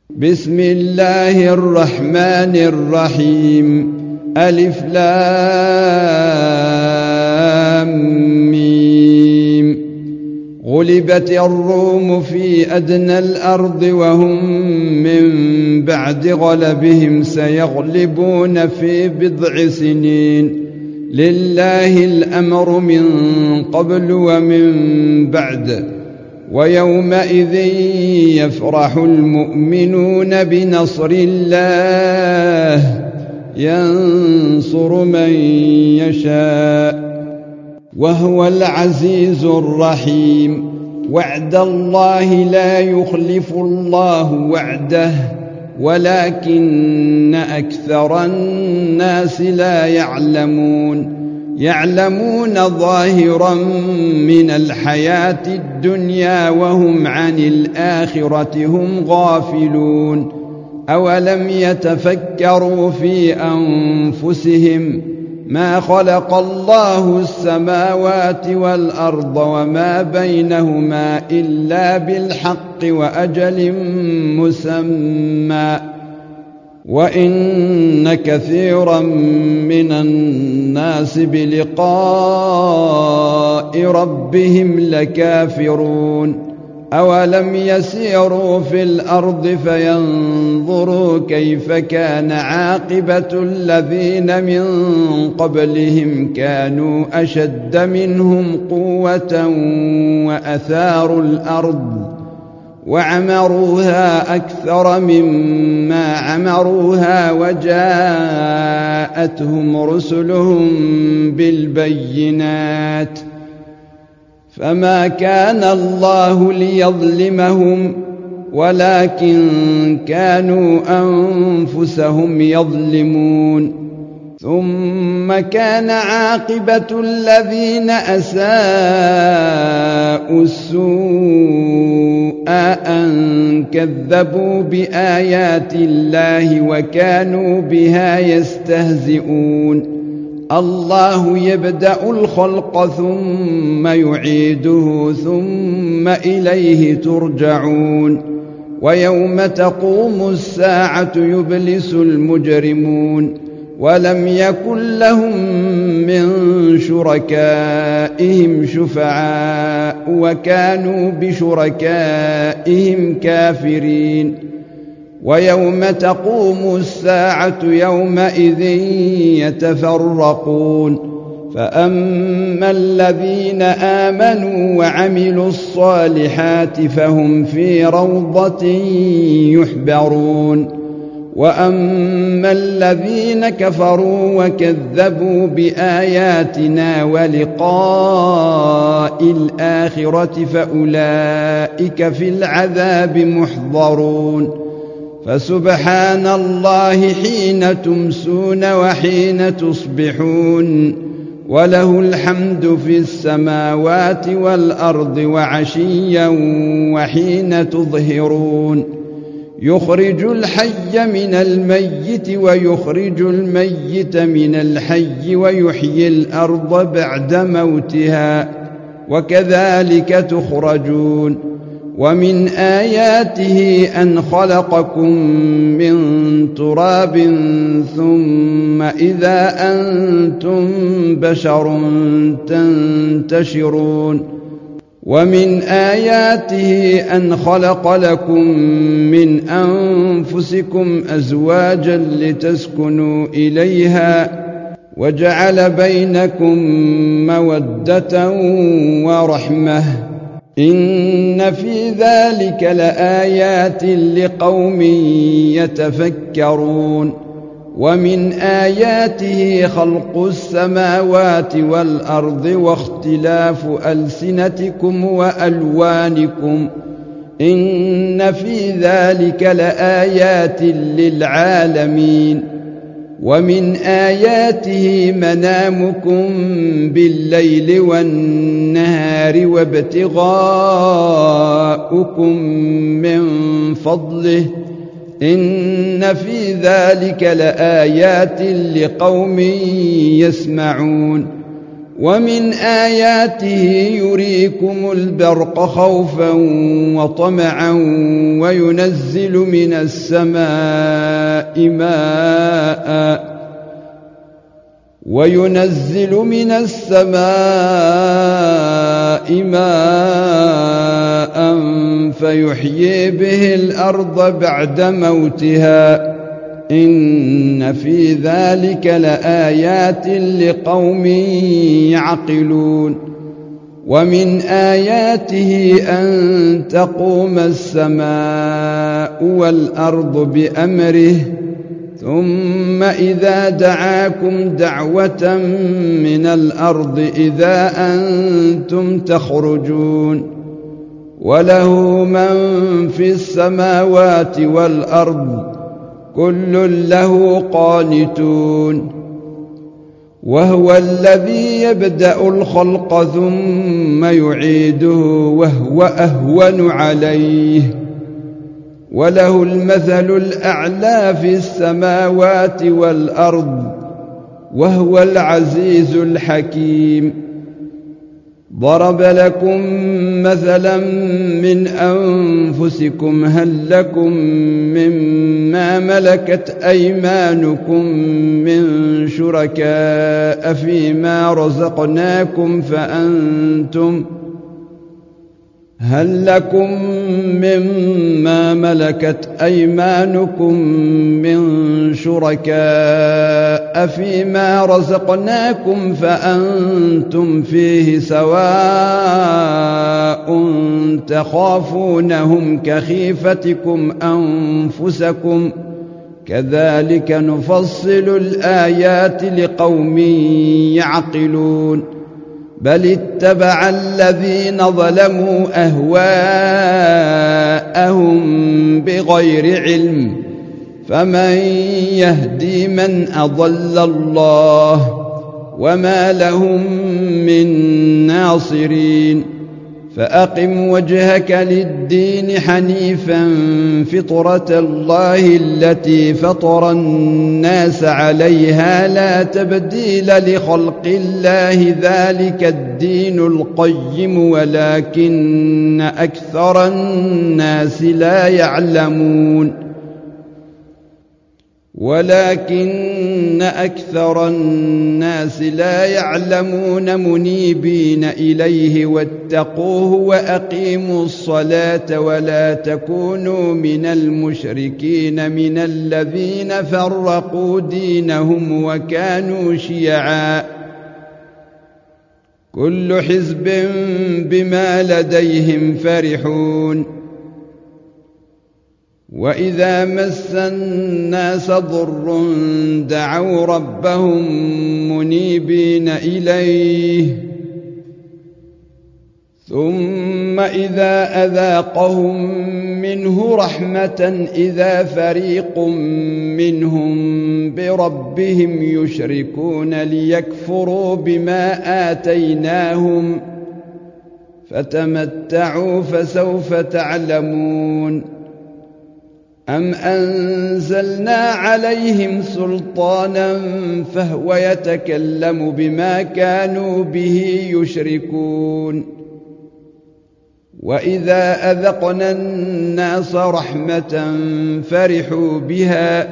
بسم الله الرحمن الرحيم. ألف لام ميم. غلبت الروم في أدنى الأرض وهم من بعد غلبهم سيغلبون في بضع سنين. لله الأمر من قبل ومن بعد. ويومئذ يفرح المؤمنون بنصر الله ينصر من يشاء وهو العزيز الرحيم. وعد الله لا يخلف الله وعده ولكن أكثر الناس لا يعلمون ظاهرا من الحياة الدنيا وهم عن الآخرة هم غافلون. أولم يتفكروا في أنفسهم ما خلق الله السماوات والأرض وما بينهما إلا بالحق وأجل مسمى وإن كثيرا من الناس بلقاء ربهم لكافرون. أولم يسيروا في الأرض فينظروا كيف كان عاقبة الذين من قبلهم كانوا أشد منهم قوة وأثاروا الأرض وعمروها أكثر مما عمروها وجاءتهم رسلهم بالبينات فما كان الله ليظلمهم ولكن كانوا أنفسهم يظلمون. ثم كان عاقبة الذين أساءوا السوء أن كذبوا بآيات الله وكانوا بها يستهزئون. الله يبدأ الخلق ثم يعيده ثم إليه ترجعون. ويوم تقوم الساعة يبلس المجرمون ولم يكن لهم من شركائهم شفعاء وكانوا بشركائهم كافرين. ويوم تقوم الساعة يومئذ يتفرقون فأما الذين آمنوا وعملوا الصالحات فهم في روضة يحبرون. وأما الذين كفروا وكذبوا بآياتنا ولقاء الآخرة فأولئك في العذاب محضرون. فسبحان الله حين تمسون وحين تصبحون وله الحمد في السماوات والأرض وعشيا وحين تظهرون. يخرج الحي من الميت ويخرج الميت من الحي ويحيي الأرض بعد موتها وكذلك تخرجون. ومن آياته أن خلقكم من تراب ثم إذا أنتم بشر تنتشرون. ومن آياته أن خلق لكم من أنفسكم أزواجا لتسكنوا إليها وجعل بينكم مودة ورحمة إن في ذلك لآيات لقوم يتفكرون. ومن آياته خلق السماوات والأرض واختلاف ألسنتكم وألوانكم إن في ذلك لآيات للعالمين. ومن آياته منامكم بالليل والنهار وابتغاؤكم من فضله إن في ذلك لآيات لقوم يسمعون. ومن آياته يريكم البرق خوفا وطمعا وينزل من السماء ماء فيحيي به الأرض بعد موتها إن في ذلك لآيات لقوم يعقلون ومن آياته أن تقوم السماء والأرض بأمره ثم إذا دعاكم دعوة من الأرض إذا أنتم تخرجون وله من في السماوات والأرض كل له قانتون وهو الذي يبدأ الخلق ثم يعيده وهو أهون عليه وله المثل الأعلى في السماوات والأرض وهو العزيز الحكيم ضرب لكم مثلا من أنفسكم هل لكم مما ملكت أيمانكم من شركاء فيما رزقناكم فأنتم فيه سواء تخافونهم كخيفتكم أنفسكم كذلك نفصل الآيات لقوم يعقلون بل اتبع الذين ظلموا أهواءهم بغير علم فمن يهدي من أضل الله وما لهم من ناصرين فأقم وجهك للدين حنيفا فطرة الله التي فطر الناس عليها لا تبديل لخلق الله ذلك الدين القيم ولكن أكثر الناس لا يعلمون منيبين إليه واتقوه وأقيموا الصلاة ولا تكونوا من المشركين من الذين فرقوا دينهم وكانوا شيعا كل حزب بما لديهم فرحون وإذا مس الناس ضر دعوا ربهم منيبين إليه ثم إذا أذاقهم منه رحمة إذا فريق منهم بربهم يشركون ليكفروا بما آتيناهم فتمتعوا فسوف تعلمون أم أنزلنا عليهم سلطانا فهو يتكلم بما كانوا به يشركون وإذا أذقنا الناس رحمة فرحوا بها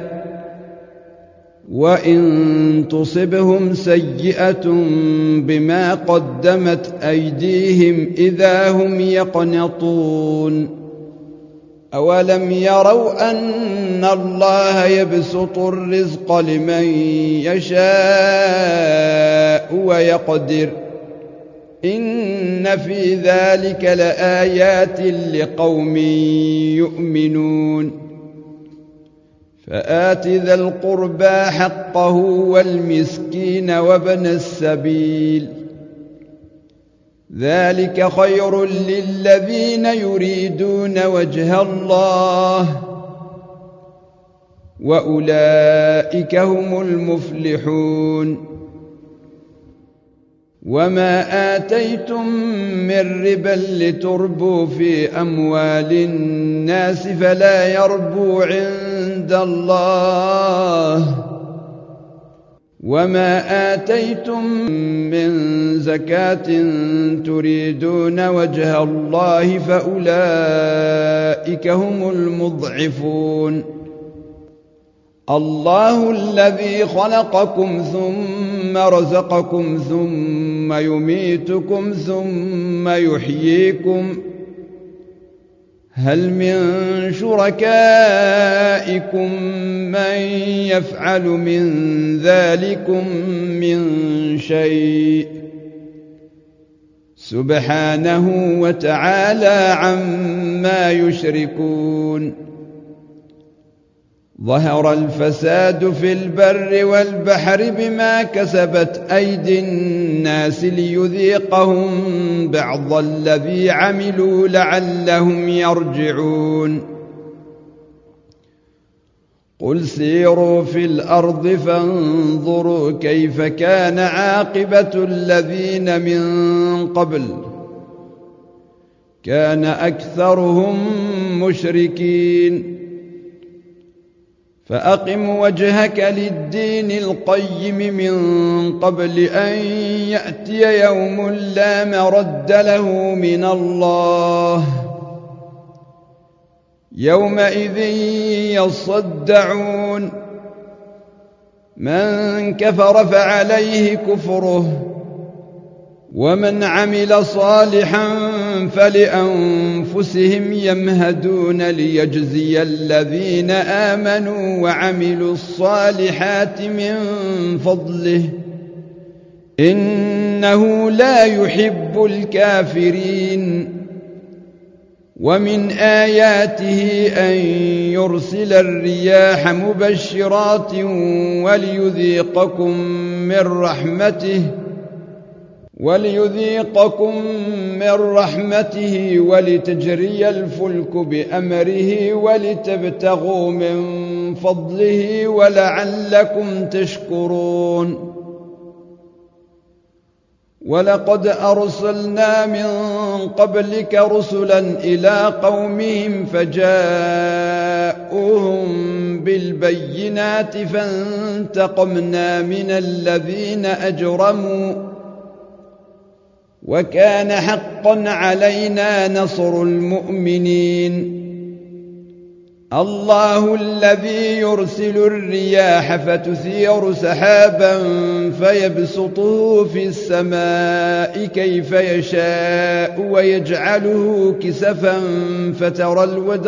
وإن تصبهم سيئة بما قدمت أيديهم إذا هم يقنطون أولم يروا أن الله يبسط الرزق لمن يشاء ويقدر إن في ذلك لآيات لقوم يؤمنون فآت ذا القربى حقه والمسكين وابن السبيل ذلك خير للذين يريدون وجه الله وأولئك هم المفلحون وما آتيتم من ربا لتربوا في أموال الناس فلا يربو عند الله وما آتيتم من زكاة تريدون وجه الله فأولئك هم المضعفون. الله الذي خلقكم ثم رزقكم ثم يميتكم ثم يحييكم، هل من شركائكم من يفعل من ذلكم من شيء؟ سبحانه وتعالى عما يشركون. ظهر الفساد في البر والبحر بما كسبت أيدي الناس ليذيقهم بعض الذي عملوا لعلهم يرجعون. قل سيروا في الأرض فانظروا كيف كان عاقبة الذين من قبل، كان أكثرهم مشركين. فأقم وجهك للدين القيم من قبل أن يأتي يوم لا مرد له من الله، يومئذ يصدعون. من كفر فعليه كفره، ومن عمل صالحا فلأنفسهم يمهدون ليجزي الذين آمنوا وعملوا الصالحات من فضله، إنه لا يحب الكافرين. ومن آياته أن يرسل الرياح مبشرات وليذيقكم من رحمته ولتجري الفلك بأمره ولتبتغوا من فضله ولعلكم تشكرون. ولقد أرسلنا من قبلك رسلا إلى قومهم فجاءوهم بالبينات فانتقمنا من الذين أجرموا، وكان حقا علينا نصر المؤمنين. الله الذي يرسل الرياح فتثير سحابا فيبسطه في السماء كيف يشاء ويجعله كسفا فترى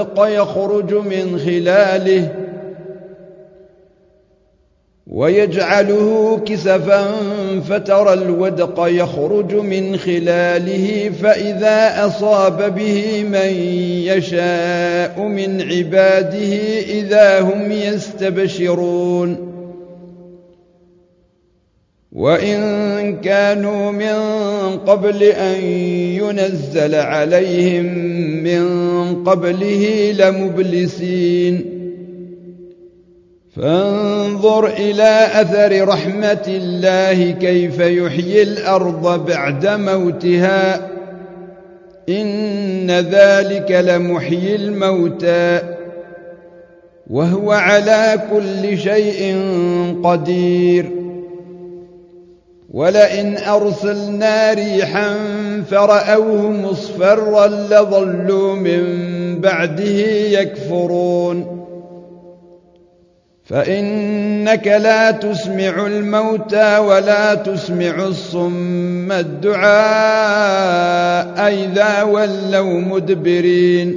الودق يخرج من خلاله فإذا أصاب به من يشاء من عباده إذا هم يستبشرون. وإن كانوا من قبل أن ينزل عليهم من قبله لمبلسين. فانظر إلى أثر رحمة الله كيف يحيي الأرض بعد موتها، إن ذلك لمحيي الموتى وهو على كل شيء قدير. ولئن أرسلنا ريحا فرأوه مصفرا لظلوا من بعده يكفرون. فإنك لا تسمع الموتى ولا تسمع الصم الدعاء إذا ولوا مدبرين.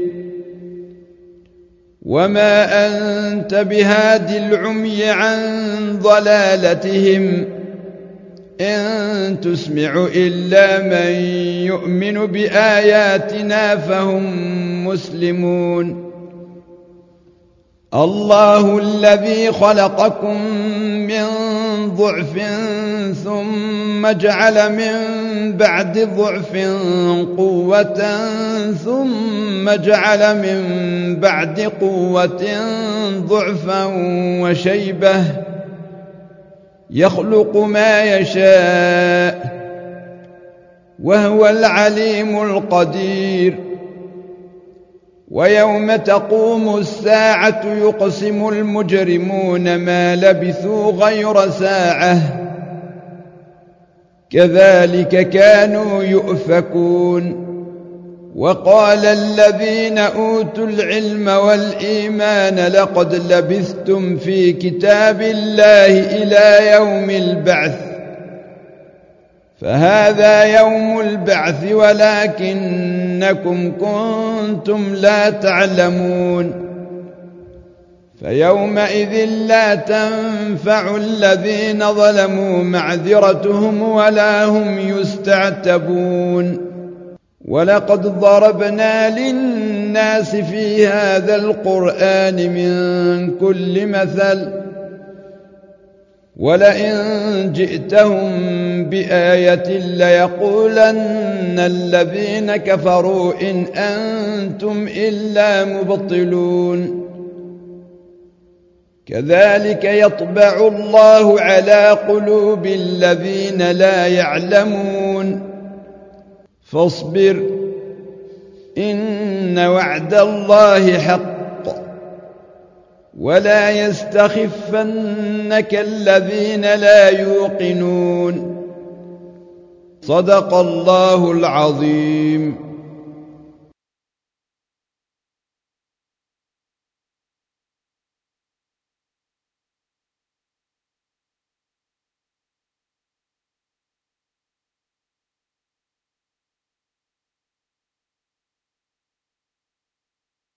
وما أنت بهاد العمي عن ضلالتهم، إن تسمع إلا من يؤمن بآياتنا فهم مسلمون. الله الذي خلقكم من ضعف ثم جعل من بعد ضعف قوة ثم جعل من بعد قوة ضعفا وشيبة يخلق ما يشاء وهو العليم القدير. ويوم تقوم الساعة يقسم المجرمون ما لبثوا غير ساعة كذلك كانوا يؤفكون. وقال الذين أوتوا العلم والإيمان لقد لبثتم في كتاب الله إلى يوم البعث فهذا يوم البعث ولكنكم كنتم لا تعلمون. فيومئذ لا تنفع الذين ظلموا معذرتهم ولا هم يستعتبون. ولقد ضربنا للناس في هذا القرآن من كل مثل ولئن جئتهم بآية ليقولن الذين كفروا إن أنتم إلا مبطلون. كذلك يطبع الله على قلوب الذين لا يعلمون. فاصبر إن وعد الله حق ولا يستخفنك الذين لا يوقنون. صدق الله العظيم.